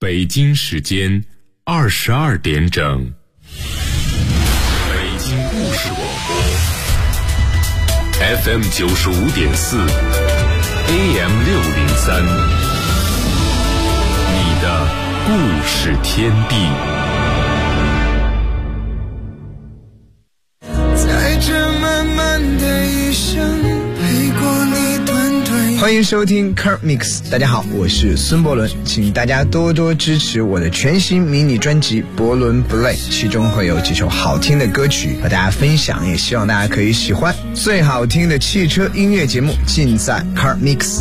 北京时间22点整。北京故事广播 FM 95.4 AM 603，你的故事天地。 在这漫漫的一生，陪过你短短。 欢迎收听 Car Mix， 大家好，我是孙伯伦，请大家多多支持我的全新迷你专辑《伯伦不累》，其中会有几首好听的歌曲和大家分享，也希望大家可以喜欢。最好听的汽车音乐节目尽在 Car Mix。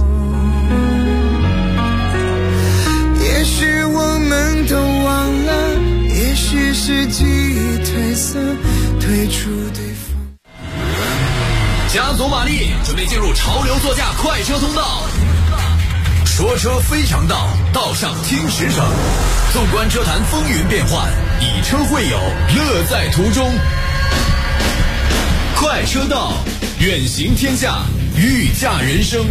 也许我们都忘了，也许是记忆褪色，退出对方。 加足马力，准备进入潮流座驾快车通道。说车非常道，道上听实诚。纵观车坛风云变幻，以车会友，乐在途中。快车道，远行天下，御驾人生。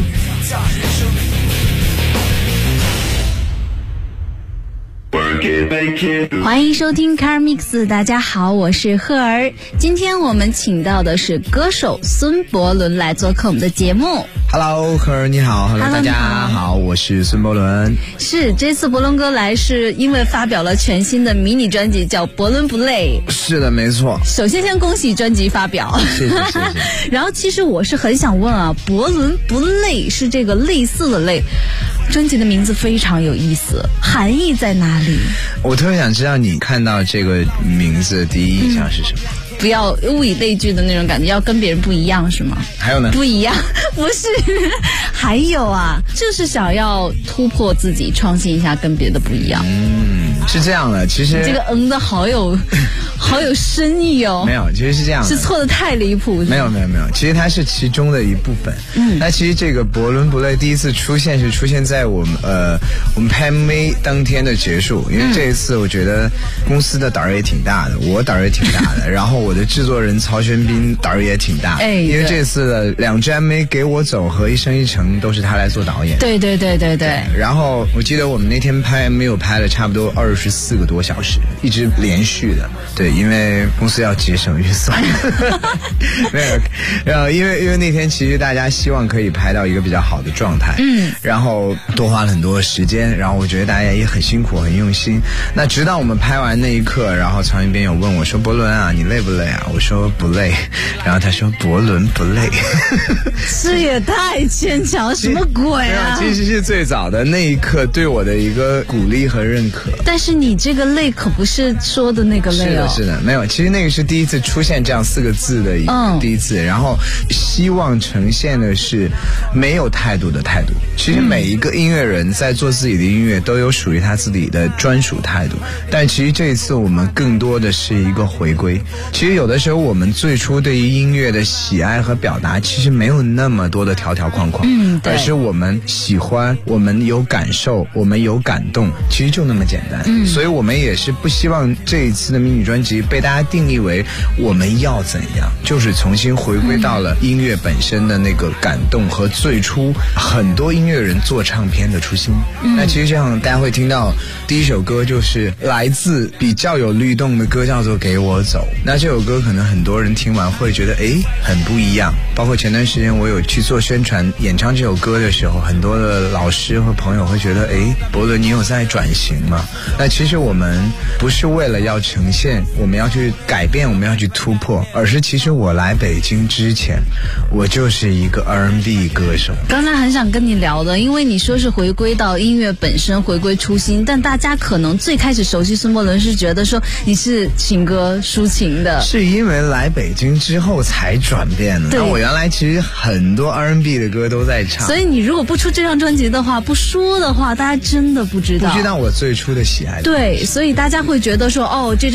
欢迎收听 Car Mix， 大家好，我是赫儿。今天我们请到的是歌手孙伯伦来做客我们的节目。 Hello， 赫儿你好 ，Hello， 大家好，我是孙伯伦。 是，这次伯伦哥来是因为发表了全新的迷你专辑，叫《伯伦不累》。 是的，没错。 首先恭喜专辑发表， 谢谢。 然后其实我是很想问啊，伯伦不累是这个类似的累。专辑的名字非常有意思，含义在哪里？ 我特别想知道你看到这个名字的第一印象是什么？ 不要物以类聚的那种感觉，要跟别人不一样是吗？ 还有呢？ 不一样，不是。还有啊，就是想要突破自己，创新一下，跟别的不一样。 是这样的，其实这个的好有深意哦。 没有，其实是这样的， 是错的太离谱。 没有，其实它是其中的一部分。那其实这个伯伦不累第一次出现在我们拍 MV 当天的结束，因为这一次我觉得公司的胆儿也挺大的，我胆儿也挺大的，然后我的制作人曹玄彬胆儿也挺大的，因为这次的2支 MV 给我走和一生一程都是他来做导演。 对。 然后我记得我们那天拍 MV 有拍了差不多24个多小时，一直连续的。对，因为公司要节省预算。没有，然后因为那天其实大家希望可以拍到一个比较好的状态，然后多花了很多时间，然后我觉得大家也很辛苦很用心。那直到我们拍完那一刻，然后曹云边有问我说：“伯伦啊，你累不累啊？”我说不累，然后他说：“伯伦不累。” 这也太牵强，什么鬼啊？ 其实是最早的那一刻对我的一个鼓励和认可。 但是你这个累可不是说的那个累哦。 是的，没有，其实那个是第一次出现这样4个字的一个第一次，然后希望呈现的是没有态度的态度。其实每一个音乐人在做自己的音乐都有属于他自己的专属态度，但其实这一次我们更多的是一个回归。其实有的时候我们最初对于音乐的喜爱和表达其实没有那么多的条条框框，而是我们喜欢，我们有感受，我们有感动，其实就那么简单。所以我们也是不希望这一次的迷你专辑被大家定义为我们要怎样，就是重新回归到了音乐本身的那个感动和最初很多音乐人做唱片的初心。那其实这样大家会听到第一首歌就是来自比较有律动的歌，叫做《给我走》。那这首歌可能很多人听完会觉得很不一样，包括前段时间我有去做宣传演唱这首歌的时候，很多的老师和朋友会觉得伯伦你有在转型吗？那其实我们不是为了要呈现，我们要去改变，我们要去突破，而是其实我来北京之前我就是一个 R&B 歌手。 刚才很想跟你聊的，因为你说是回归到音乐本身，回归初心，但大家可能最开始熟悉孙伯伦是觉得说你是情歌抒情的， 是因为来北京之后才转变的。那我原来其实很多 R&B 的歌都在唱， 所以你如果不出这张专辑的话，不说的话，大家真的不知道我最初的喜爱。对，所以大家会觉得说这张迷你专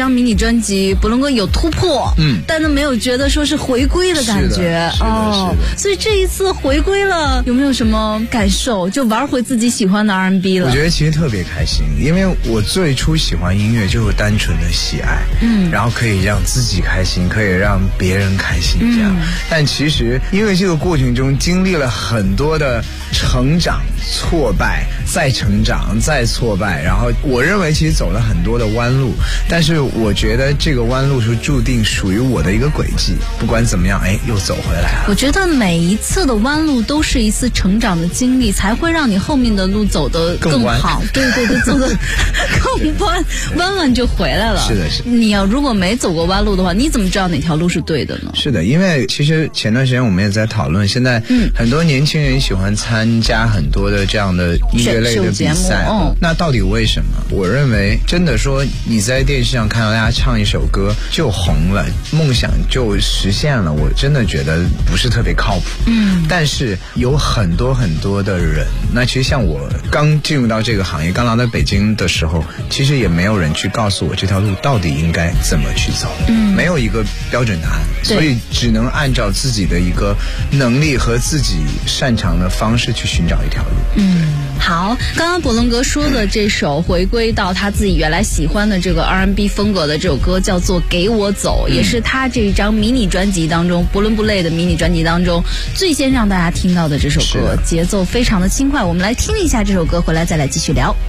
专辑，博伦哥有突破，但是没有觉得说是回归的感觉哦。所以这一次回归了，有没有什么感受？就玩回自己喜欢的 R&B 了？ 我觉得其实特别开心，因为我最初喜欢音乐就是单纯的喜爱，然后可以让自己开心，可以让别人开心这样。但其实因为这个过程中经历了很多的成长、挫败、再成长、再挫败，然后我认为其实走了很多的弯路，但是我觉得这个弯路是注定属于我的一个轨迹，不管怎么样，又走回来了。 我觉得每一次的弯路都是一次成长的经历，才会让你后面的路走得更好。对，走得更弯，弯弯就回来了。 是的。 你要如果没走过弯路的话，你怎么知道哪条路是对的呢？ 是的，因为其实前段时间我们也在讨论，现在很多年轻人喜欢参加很多的这样的音乐类的比赛，那到底为什么？我认为真的说你在电视上看到大家唱一首歌就红了，梦想就实现了，我真的觉得不是特别靠谱。但是有很多很多的人，那其实像我刚进入到这个行业，刚来到北京的时候，其实也没有人去告诉我这条路到底应该怎么去走，没有一个标准答案，所以只能按照自己的一个能力和自己擅长的方式去寻找一条路。 好，刚刚博伦哥说的这首回归到他自己原来喜欢的这个 R&B 风格的这首歌叫做《给我走》，也是他这一张迷你专辑当中博伦布类的迷你专辑当中最先让大家听到的这首歌，节奏非常的轻快。我们来听一下这首歌，回来再来继续聊。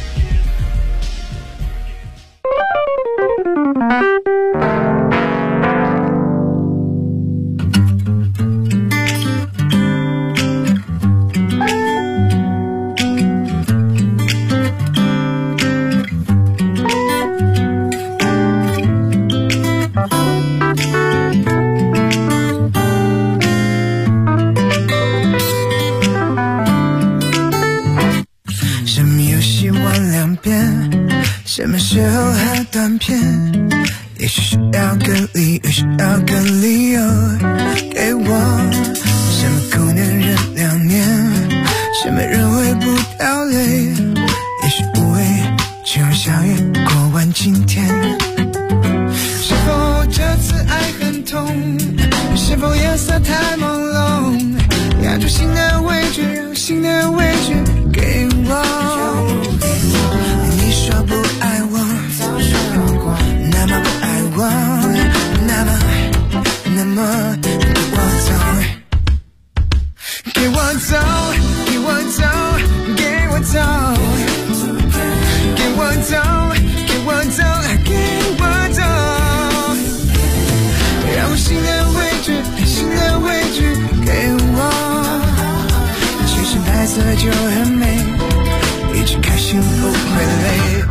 什么时候还断片？也许需要个理由，需要个理由给我。什么苦能忍2年？什么人会不掉泪？也许无畏，只用笑语过完今天。是否这次爱很痛？是否颜色太朦胧？压住新的位置，让新的位置给我。你说不爱我，早说过，那么不爱我，那么给我走，给我走，给我走，给我走，给我走，给我走，让我新的位置，新的位置给我。其实白色就很美，一直开心不会累。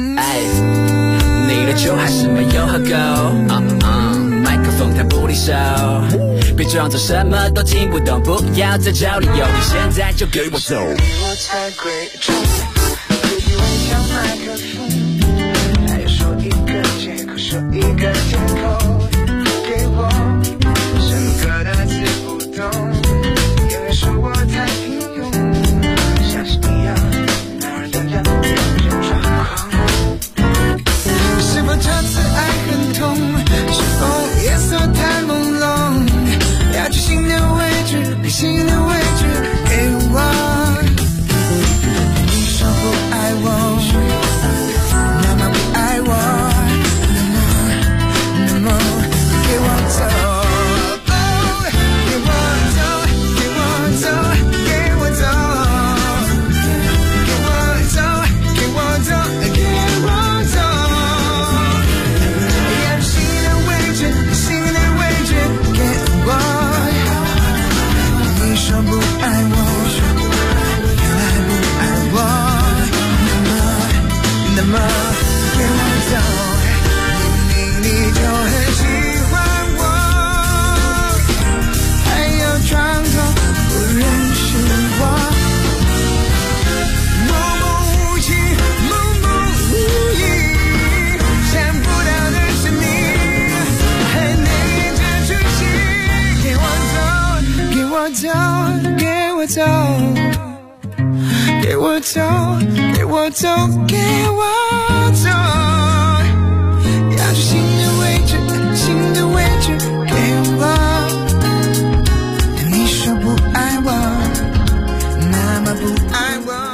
你的酒还是没有喝够，麦克风它不离手，别装作什么都听不懂，不要再找理由，你现在就给我走。 我才贵重，自以为像麦克风，还要说一个借口，说一个借口给我，什么歌的词不懂，有人说我太平庸，像是一样，哪儿都要有人抓狂。是否这次爱很痛？是否颜色太朦胧？要去新的位置，新的位置给我。你说不爱我，那么不爱我，那么给我走。给我走，给我走，给我走，给我走，给我走，给我走。要新的位置，新的位置给我。你说不爱我，原来不爱我，那么给我走。明明你就很喜欢我，还要装作不认识我。默默无情，默默无义，想不到的是你还内敛着出戏。给我走，给我走，给我走，给我走，给我走，给我走，要去新心的位置给我，但你说不爱我，那么不爱我。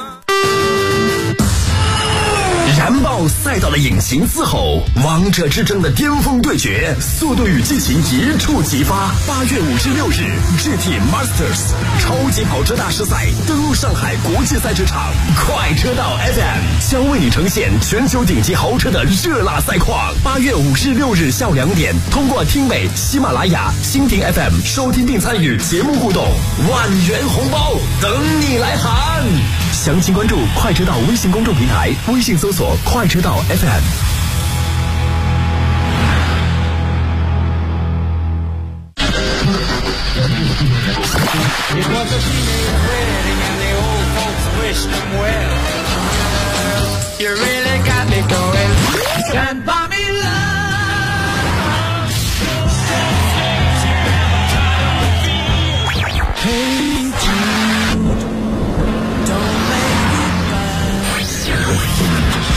燃爆赛道的引擎嘶吼，王者之争的巅峰对决，速度与激情一触即发。8月5至6日 ，GT Masters 超级跑车大师赛登陆上海国际赛车场，快车道 FM 将为你呈现全球顶级豪车的热辣赛况。8月5至6日下午2点，通过听美、喜马拉雅、蜻蜓 FM 收听并参与节目互动，万元红包等你来喊。详情关注快车道微信公众平台，微信搜索快车道 FM。 It was a teenage wedding and the old folks wished them well. You really got me going. Can't buy me love. Hey Jude, don't make it bad.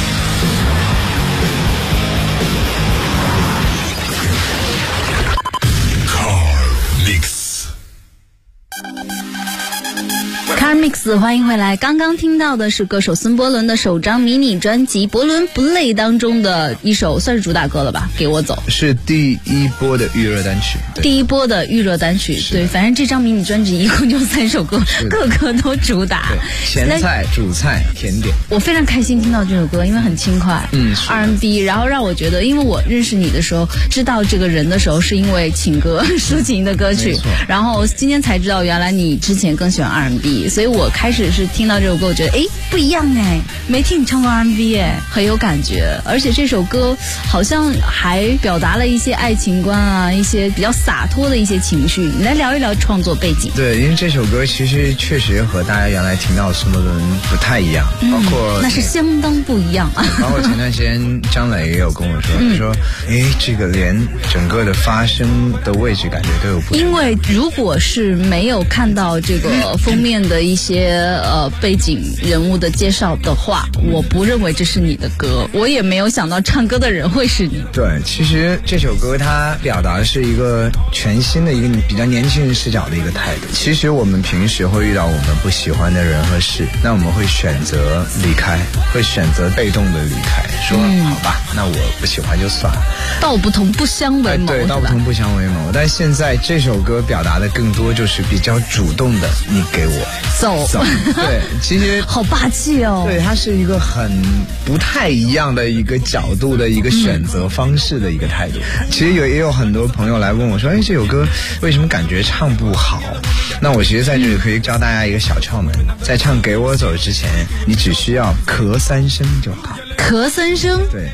Car Mix， 欢迎回来。刚刚听到的是歌手孙伯伦的首张迷你专辑《伯伦不累》当中的一首，算是主打歌了吧？给我走， 是第一波的预热单曲。 第一波的预热单曲，对，反正这张迷你专辑一共就3首歌，个个都主打。 前菜、主菜、甜点。 我非常开心听到这首歌，因为很轻快，R&B， 然后让我觉得，因为我认识你的时候，知道这个人的时候，是因为情歌、抒情的歌曲，然后今天才知道，原来你之前更喜欢 R&B， 所以我开始是听到这首歌，我觉得不一样没听你唱过 R&B 很有感觉，而且这首歌好像还表达了一些爱情观啊，一些比较洒脱的一些情绪。你来聊一聊创作背景。 对，因为这首歌其实确实和大家原来听到的孙伯伦不太一样，包括那是相当不一样啊。 包括前段时间张磊也有跟我说，他说这个连整个的发声的位置感觉都有不同。 因为如果是没有看到这个封面的一些背景人物的介绍的话，我不认为这是你的歌，我也没有想到唱歌的人会是你。 对，其实这首歌它表达的是一个全新的一个比较年轻人视角的一个态度。其实我们平时会遇到我们不喜欢的人和事，那我们会选择离开，会选择被动的离开，说好吧，那我不喜欢就算了。 道不同不相为谋， 对，道不同不相为谋。但现在这首歌表达的更多就是比较主动的，你给我走。 对，其实好霸气哦。 对，它是一个很不太一样的一个角度的一个选择方式的一个态度。其实也有很多朋友来问我说，这首歌为什么感觉唱不好？那我其实在这里可以教大家一个小窍门，在唱《给我走》之前，你只需要咳3声就好。 咳3声？ 对。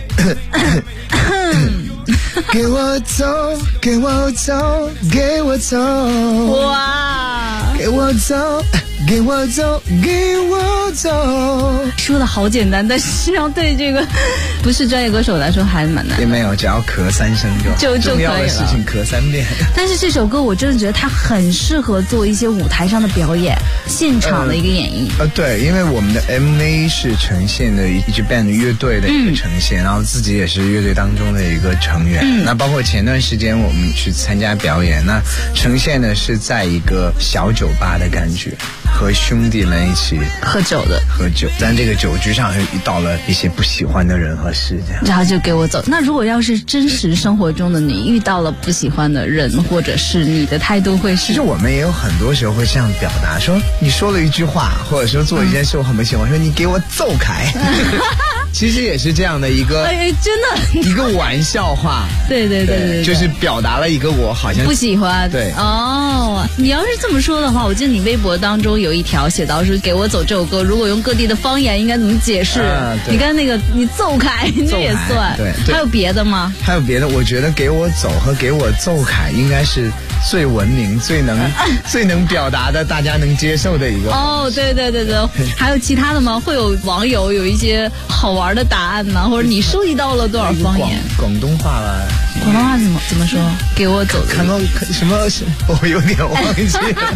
给我走，给我走，给我走， 哇！ 给我走，给我走，给我走。 说的好简单，但是要对这个不是专业歌手来说还蛮难。 也没有，只要咳3声就可以了。重要的事情咳3遍。但是这首歌我真的觉得它很适合做一些舞台上的表演，现场的一个演绎。 对，因为我们的 MV 是呈现的一支 band 乐队的一个呈现，然后自己也是乐队当中的一个成员。那包括前段时间我们去参加表演，那呈现的是在一个小酒吧的感觉，和兄弟们一起喝酒，在这个酒局上又遇到了一些不喜欢的人和事，这样， 然后就给我走。那如果要是真实生活中的你遇到了不喜欢的人或者是你的态度会是？ 其实我们也有很多时候会这样表达，说你说了一句话，或者说做一件事我很不喜欢，说你给我走开。其实也是这样的一个， 真的一个玩笑话。 对， 就是表达了一个我好像不喜欢。 对哦，你要是这么说的话，我记得你微博当中有一条写到是《给我走》这首歌，如果用各地的方言应该怎么解释？你看那个你走开，这也算。 对， 还有别的吗？ 还有别的，我觉得给我走和给我奏凯应该是最文明、最能表达的，大家能接受的一个。 哦，对，还有其他的吗？会有网友有一些好玩的答案吗？或者你收集到了多少方言？ 广东话吧。 广东话怎么说？给我走。 看到什么？我有点忘记了。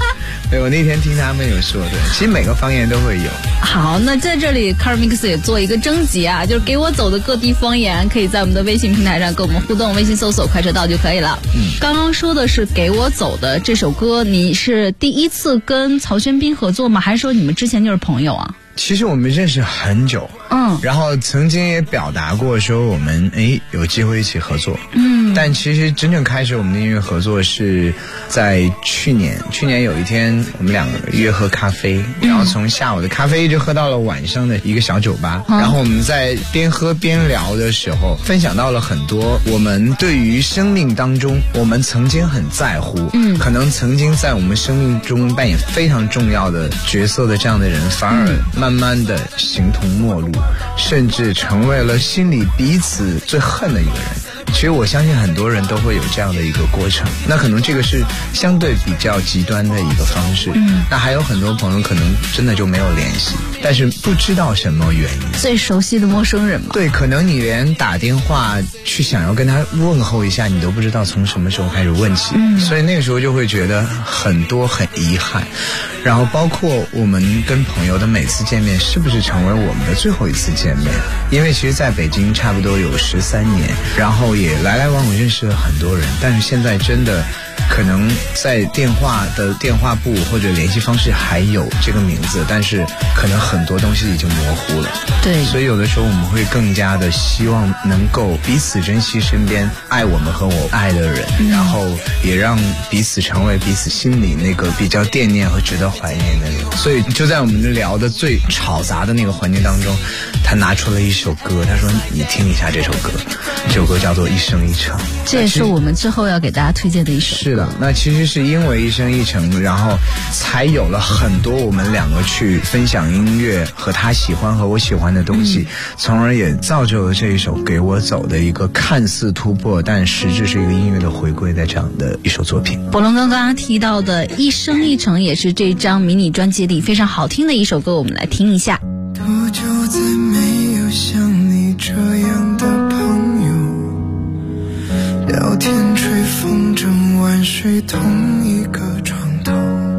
对，我那天听他们有说的，其实每个方言都会有。 好，那在这里 CarMix 也做一个征集啊，就是给我走的各地方言，可以在我们的微信平台上跟我们互动，微信搜索快车道就可以了。刚刚说的是给我走的这首歌，你是第一次跟曹轩宾合作吗？还是说你们之前就是朋友啊？ 其实我们认识很久，然后曾经也表达过说我们有机会一起合作，但其实真正开始我们的音乐合作是在去年有一天我们两个约喝咖啡，然后从下午的咖啡一直喝到了晚上的一个小酒吧，然后我们在边喝边聊的时候分享到了很多我们对于生命当中我们曾经很在乎，可能曾经在我们生命中扮演非常重要的角色的这样的人，反而慢慢的形同陌路，甚至成为了心里彼此最恨的一个人。其实我相信很多人都会有这样的一个过程，那可能这个是相对比较极端的一个方式，那还有很多朋友可能真的就没有联系，但是不知道什么原因， 最熟悉的陌生人嘛。 对，可能你连打电话去想要跟他问候一下，你都不知道从什么时候开始问起，所以那个时候就会觉得很遗憾。然后包括我们跟朋友的每次见面是不是成为我们的最后一次见面，因为其实在北京差不多有13年，然后也来来往往认识了很多人，但是现在真的可能在电话簿或者联系方式还有这个名字，但是可能很多东西已经模糊了。 对， 所以有的时候我们会更加的希望能够彼此珍惜身边爱我们和我爱的人，然后也让彼此成为彼此心里那个比较惦念和值得怀念的人。所以就在我们聊的最吵杂的那个环节当中，他拿出了一首歌，他说你听一下这首歌，这首歌叫做《一生一程》， 这也是我们之后要给大家推荐的一首歌。 是的，那其实是因为《一生一程》，然后才有了很多我们两个去分享音乐和他喜欢和我喜欢的东西，从而也造就了这一首《给我走》的一个看似突破，但实质是一个音乐的回归的这样的一首作品。 博龙刚刚提到的《一生一程》也是这张迷你专辑里非常好听的一首歌，我们来听一下。 多久再没有像你这样的朋友，聊天吹风筝晚睡同一个床头，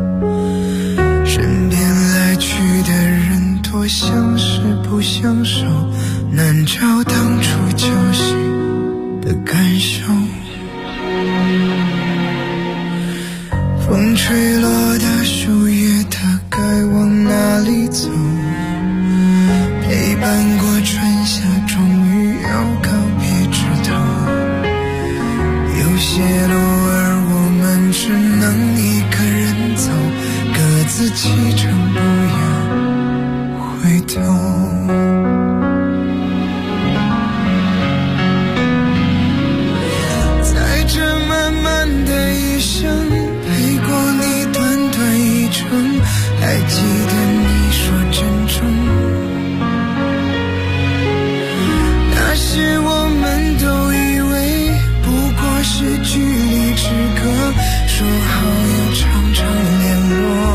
身边来去的人多相识不相守，难找当初交心的感受。风吹落的树叶，它该往哪里走？陪伴过春夏，终于要告别枝头。有些路儿我们只能一个人走，各自启程，不要回头。在这漫漫的一生，陪过你短短一程，还记得你说珍重。那时我们都以为不过是距离之隔，说好要常常联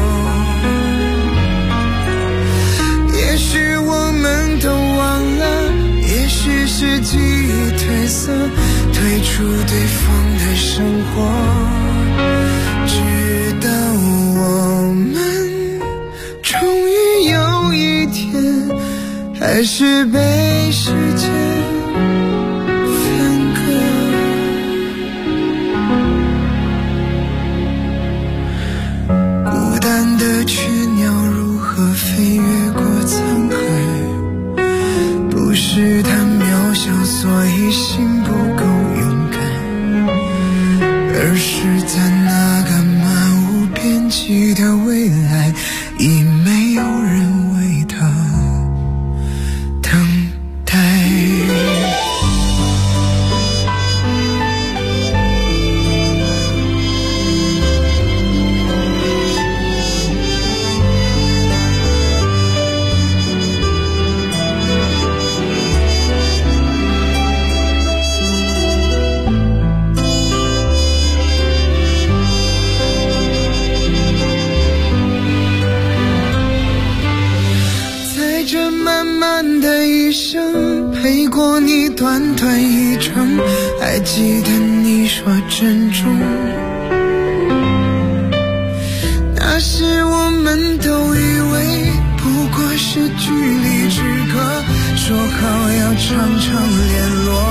络。也许我们都忘了，也许是记忆褪色，退出对方的生活，直到我们终于有一天，还是被时间分割。孤单的雀鸟如何飞越过沧海，不是它渺小所以心不够勇敢，而是在那个漫无边际的未来，已没有人为它等待。这漫漫的一生，陪过你短短一程，还记得你说珍重。那时都以为不过是距离之隔，说好要常常联络。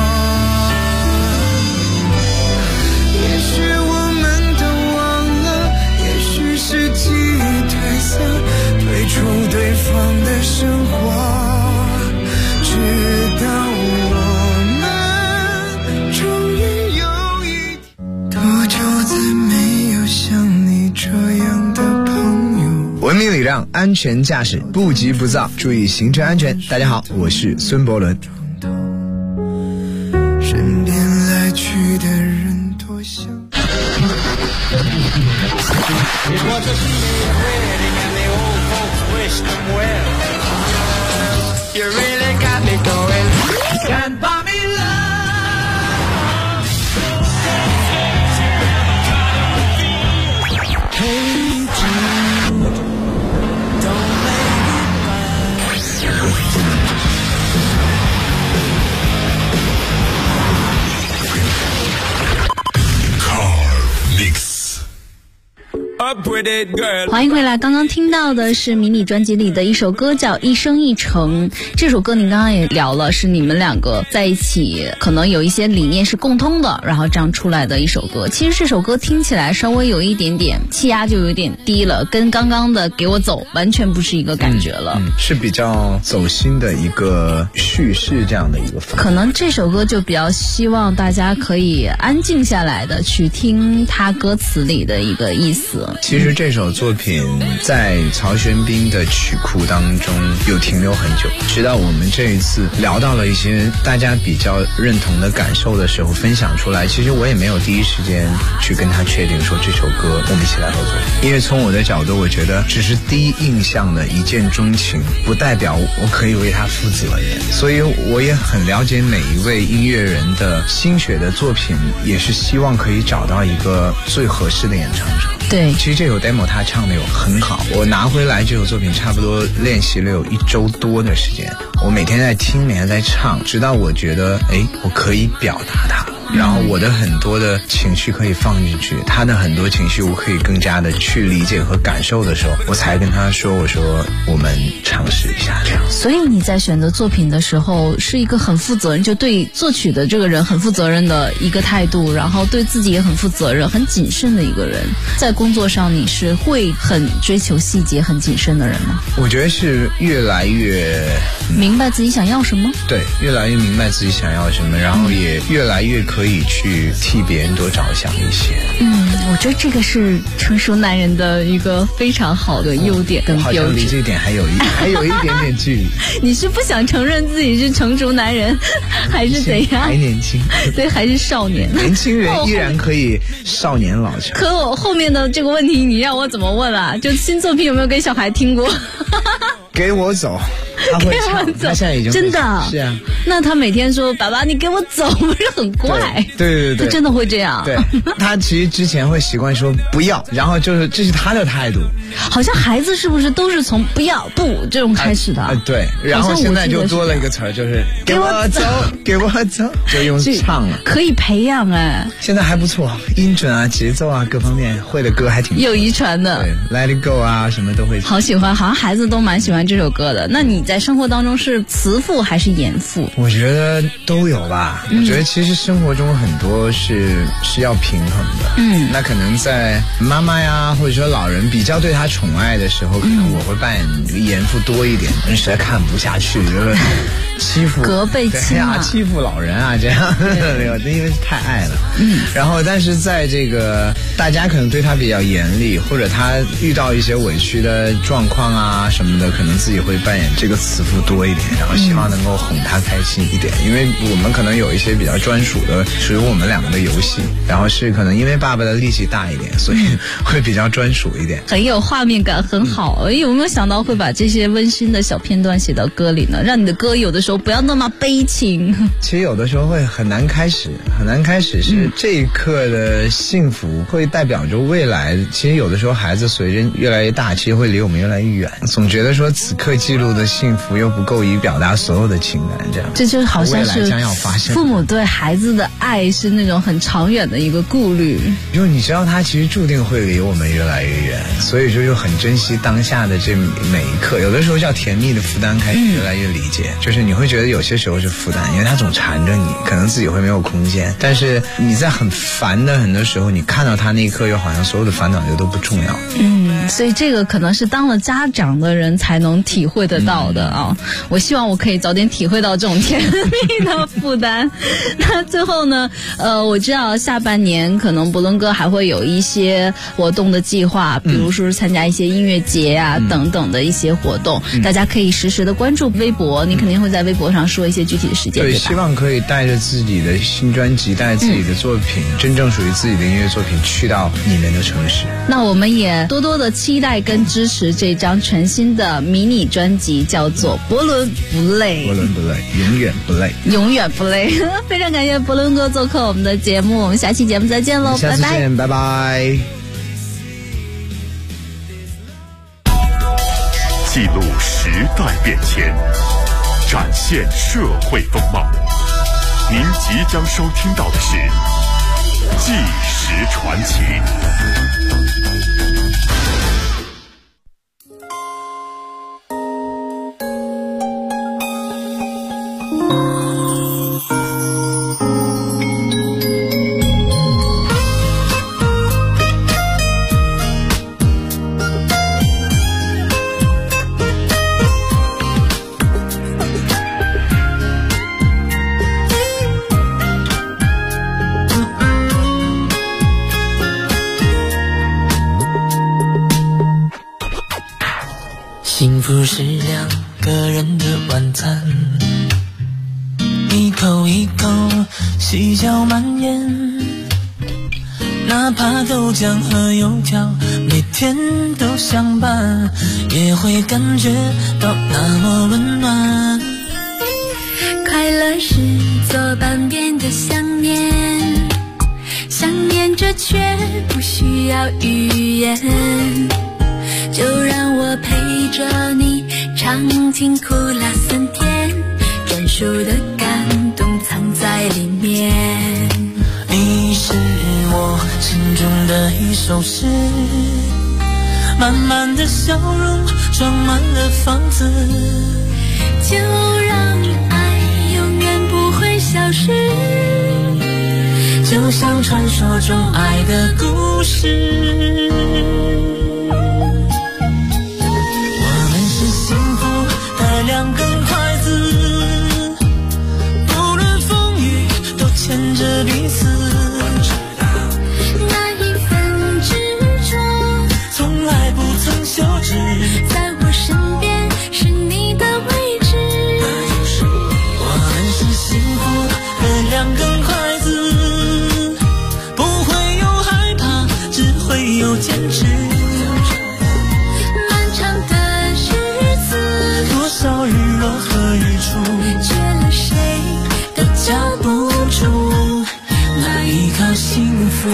也许我们都忘了，也许是记忆褪色，退出对方的生活，直到我们终于有一天，多久再没有像你这样的朋友。 文明礼让，安全驾驶，不急不躁，注意行车安全。大家好，我是孙伯伦。 身边来去的人多像。 It was a senior wedding and the old folks wished them well. You really got me going. Can't buy me love. Hey Jude, don't make it bad. Up with it, girl. 欢迎回来，刚刚听到的是迷你专辑里的一首歌叫《一生一程》。这首歌你刚刚也聊了，是你们两个在一起可能有一些理念是共通的，然后这样出来的一首歌。其实这首歌听起来稍微有一点点气压就有点低了，跟刚刚的给我走完全不是一个感觉了。 是比较走心的一个叙事这样的一个风格。 可能这首歌就比较希望大家可以安静下来的去听它歌词里的一个意思。 其实这首作品在曹轩宾的曲库当中有停留很久，直到我们这一次聊到了一些大家比较认同的感受的时候分享出来，其实我也没有第一时间去跟他确定说这首歌我们一起来合作，因为从我的角度，我觉得只是第一印象的一见钟情不代表我可以为他负责任，所以我也很了解每一位音乐人的心血的作品，也是希望可以找到一个最合适的演唱者。 对， 其实这首 demo 他唱的有很好，我拿回来这首作品差不多练习了有1周多的时间，我每天在听，每天在唱，直到我觉得我可以表达它，然后我的很多的情绪可以放进去，他的很多情绪我可以更加的去理解和感受的时候，我才跟他说，我说我们尝试一下这样。 所以你在选择作品的时候是一个很负责任，就对作曲的这个人很负责任的一个态度，然后对自己也很负责任很谨慎的一个人。在工作上你是会很追求细节很谨慎的人吗？ 我觉得是越来越明白自己想要什么， 对，越来越明白自己想要什么，然后也越来越可以去替别人多着想一些。 我觉得这个是成熟男人的一个非常好的优点跟标志。 好像离这一点还有一点点距离。 你是不想承认自己是成熟男人，还是怎样？ 还年轻， 对，还是少年？ 年轻人依然可以少年老成。 可我后面的这个问题，你让我怎么问啊？就新作品有没有给小孩听过？ 给我走，他会唱，他现在已经真的是啊。 那他每天说爸爸你给我走，不是很怪？ 对， 他真的会这样。 对，他其实之前会习惯说不要，然后就是这是他的态度。 好像孩子是不是都是从不要不这种开始的？ 对，然后现在就多了一个词儿，就是给我走，给我走，就用唱了。 可以培养现在还不错，音准啊、节奏啊各方面会的歌还挺多。 有遗传的。 对 ，Let It Go 啊什么都会。 好喜欢，好像孩子都蛮喜欢这首歌的。那你在生活当中是慈父还是严父？ 我觉得都有吧。我觉得其实生活中很多是要平衡的。那可能在妈妈呀，或者说老人比较对他宠爱的时候，可能我会扮演严父多一点，人实在看不下去，就是欺负隔辈亲啊， 欺负老人啊，这样没有，因为太爱了。然后但是在这个大家可能对他比较严厉，或者他遇到一些委屈的状况啊什么的，可能自己会扮演这个慈父多一点，然后希望能够哄他开心一点。因为我们可能有一些比较专属的属于我们两个的游戏，然后是可能因为爸爸的力气大一点，所以会比较专属一点， 很有画面感，很好。有没有想到会把这些温馨的小片段写到歌里呢？让你的歌有的时候不要那么悲情。 其实有的时候会很难开始，是这一刻的幸福会代表着未来。其实有的时候孩子随着越来越大，其实会离我们越来越远，总觉得说此刻记录的幸幸福，又不够以表达所有的情感，这样。 这就好像是父母对孩子的爱是那种很长远的一个顾虑。 就你知道，他其实注定会离我们越来越远，所以就很珍惜当下的这每一刻。有的时候叫甜蜜的负担开始越来越理解，就是你会觉得有些时候是负担，因为他总缠着你，可能自己会没有空间。但是你在很烦的很多时候，你看到他那一刻，又好像所有的烦恼又都不重要。 所以这个可能是当了家长的人才能体会得到的啊。我希望我可以早点体会到这种甜蜜的负担。那最后呢，我知道下半年可能伯伦哥还会有一些活动的计划，比如说参加一些音乐节啊等等的一些活动，大家可以实时的关注微博，你肯定会在微博上说一些具体的时间，对吧？ 希望可以带着自己的新专辑，带着自己的作品，真正属于自己的音乐作品去到你们的城市。 那我们也多多的期待跟支持这张全新的迷你专辑，叫做《伯伦不累》， 伯伦不累，永远不累， 永远不累。非常感谢伯伦哥做客我们的节目，我们下期节目再见喽， 下次见，拜拜。 记录时代变迁，展现社会风貌。您即将收听到的是《纪实传奇》。 幸福是两个人的晚餐，一口一口细嚼慢咽，哪怕豆浆和油条每天都相伴，也会感觉到那么温暖。 快乐是左半边的想念，想念着却不需要语言，就让我陪着你尝尽苦辣酸甜，专属的感动藏在里面。 你是我心中的一首诗，满满的笑容装满了房子， 就让爱永远不会消失， 就像传说中爱的故事。两根筷子，不论风雨都牵着彼此， 那一份执着从来不曾休止， 在我身边是你的位置。 我们是幸福的两根筷子，不会有害怕，只会有坚持。到日落和日出， 缺了谁都交不出那一口幸福。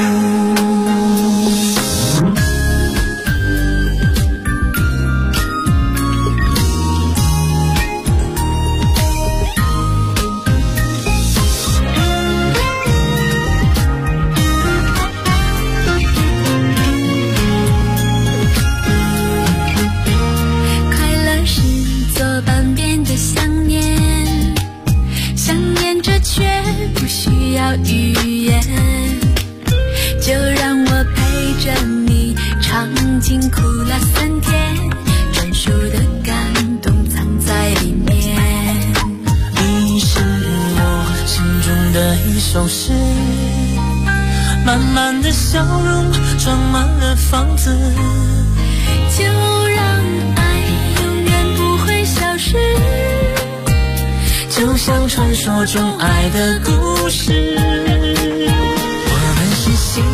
语言，就让我陪着你尝尽苦辣酸甜，专属的感动藏在里面。 你是我心中的一首诗，满满的笑容装满了房子， 就让爱永远不会消失， 就像传说中爱的故事。